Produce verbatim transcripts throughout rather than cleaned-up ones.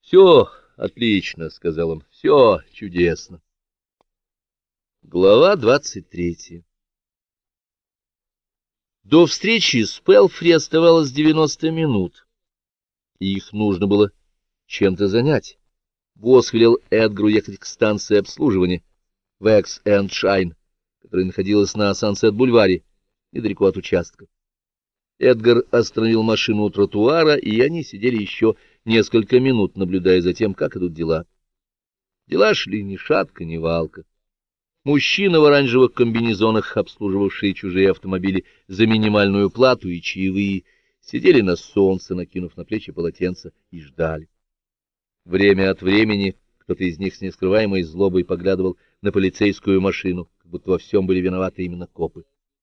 Все отлично, — сказал он, — все чудесно. Глава двадцать третья. До встречи с Пелфри оставалось девяносто минут, и их нужно было чем-то занять. Босс велел Эдгару ехать к станции обслуживания Векс энд Шайн, которая находилась на Сансет-бульваре, недалеко от участка. Эдгар остановил машину у тротуара, и они сидели еще несколько минут, наблюдая за тем, как идут дела. Дела шли ни шатко, ни валко. Мужчины в оранжевых комбинезонах, обслуживавшие чужие автомобили за минимальную плату и чаевые, сидели на солнце, накинув на плечи полотенца, и ждали. Время от времени кто-то из них с нескрываемой злобой поглядывал на полицейскую машину, как будто во всем были виноваты именно копы.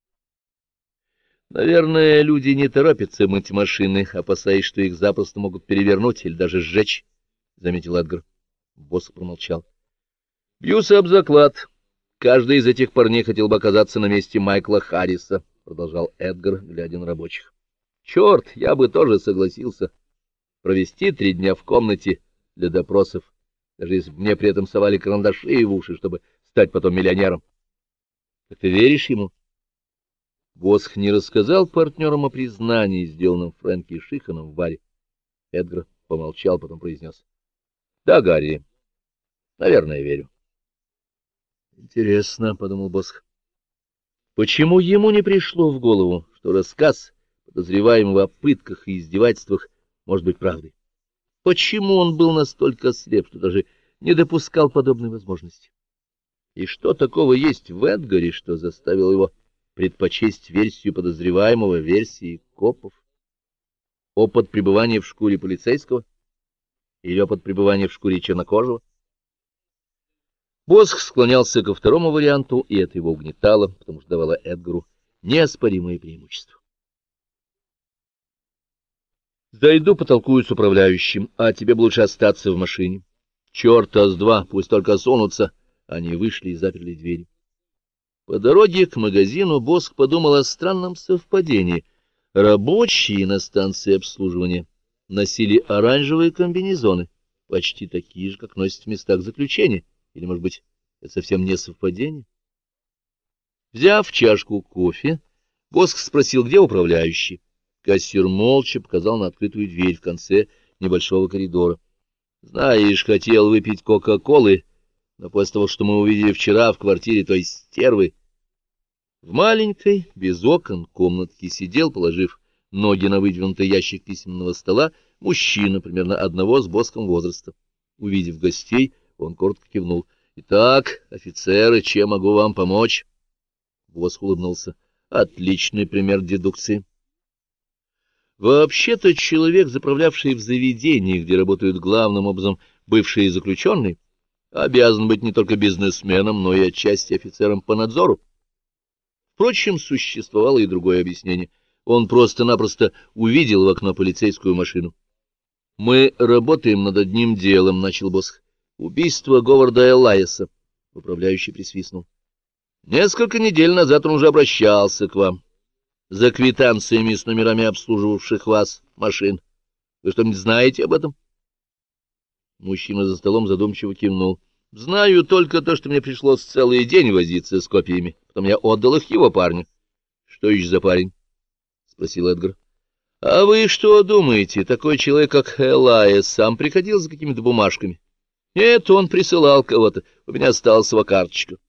Наверное, люди не торопятся мыть машины, опасаясь, что их запросто могут перевернуть или даже сжечь, — заметил Эдгар. Босс промолчал. — Бьюсь об заклад. Каждый из этих парней хотел бы оказаться на месте Майкла Харриса, — продолжал Эдгар, глядя на рабочих. — Черт, я бы тоже согласился провести три дня в комнате для допросов, даже если бы мне при этом совали карандаши в уши, чтобы стать потом миллионером. — Так ты веришь ему? Босх не рассказал партнерам о признании, сделанном Фрэнки Шиханом в баре. Эдгар помолчал, потом произнес: — Да, Гарри, наверное, верю. — Интересно, — подумал Босх, — почему ему не пришло в голову, что рассказ подозреваемого о пытках и издевательствах может быть правдой? Почему он был настолько слеп, что даже не допускал подобной возможности? И что такого есть в Эдгаре, что заставило его предпочесть версию подозреваемого версии копов? Опыт пребывания в шкуре полицейского или опыт пребывания в шкуре чернокожего? Босх склонялся ко второму варианту, и это его угнетало, потому что давало Эдгару неоспоримые преимущества. «Зайду, потолкую с управляющим, а тебе бы лучше остаться в машине. Черта с два, пусть только сунутся». Они вышли и заперли двери. По дороге к магазину Босх подумал о странном совпадении. Рабочие на станции обслуживания носили оранжевые комбинезоны, почти такие же, как носят в местах заключения. Или, может быть, это совсем не совпадение? Взяв чашку кофе, Босх спросил, где управляющий. Кассир молча показал на открытую дверь в конце небольшого коридора. — Знаешь, хотел выпить кока-колы, но после того, что мы увидели вчера в квартире той стервы... В маленькой, без окон, комнатке сидел, положив ноги на выдвинутый ящик письменного стола, мужчина примерно одного с Босхом возраста. Увидев гостей, он коротко кивнул. — Итак, офицеры, чем могу вам помочь? Босх улыбнулся. — Отличный пример дедукции. Вообще-то человек, заправлявший в заведении, где работают главным образом бывшие заключенные, обязан быть не только бизнесменом, но и отчасти офицером по надзору. Впрочем, существовало и другое объяснение. Он просто-напросто увидел в окно полицейскую машину. — Мы работаем над одним делом, — начал Босх. — Убийство Говарда Элайеса. Управляющий присвистнул. — Несколько недель назад он уже обращался к вам за квитанциями с номерами обслуживавших вас машин. Вы что-нибудь знаете об этом? Мужчина за столом задумчиво кивнул. — Знаю только то, что мне пришлось целый день возиться с копиями. Потом я отдал их его парню. — Что еще за парень? — спросил Эдгар. — А вы что думаете, такой человек, как Элайес, сам приходил за какими-то бумажками? — Нет, он присылал кого-то. У меня осталась его карточка.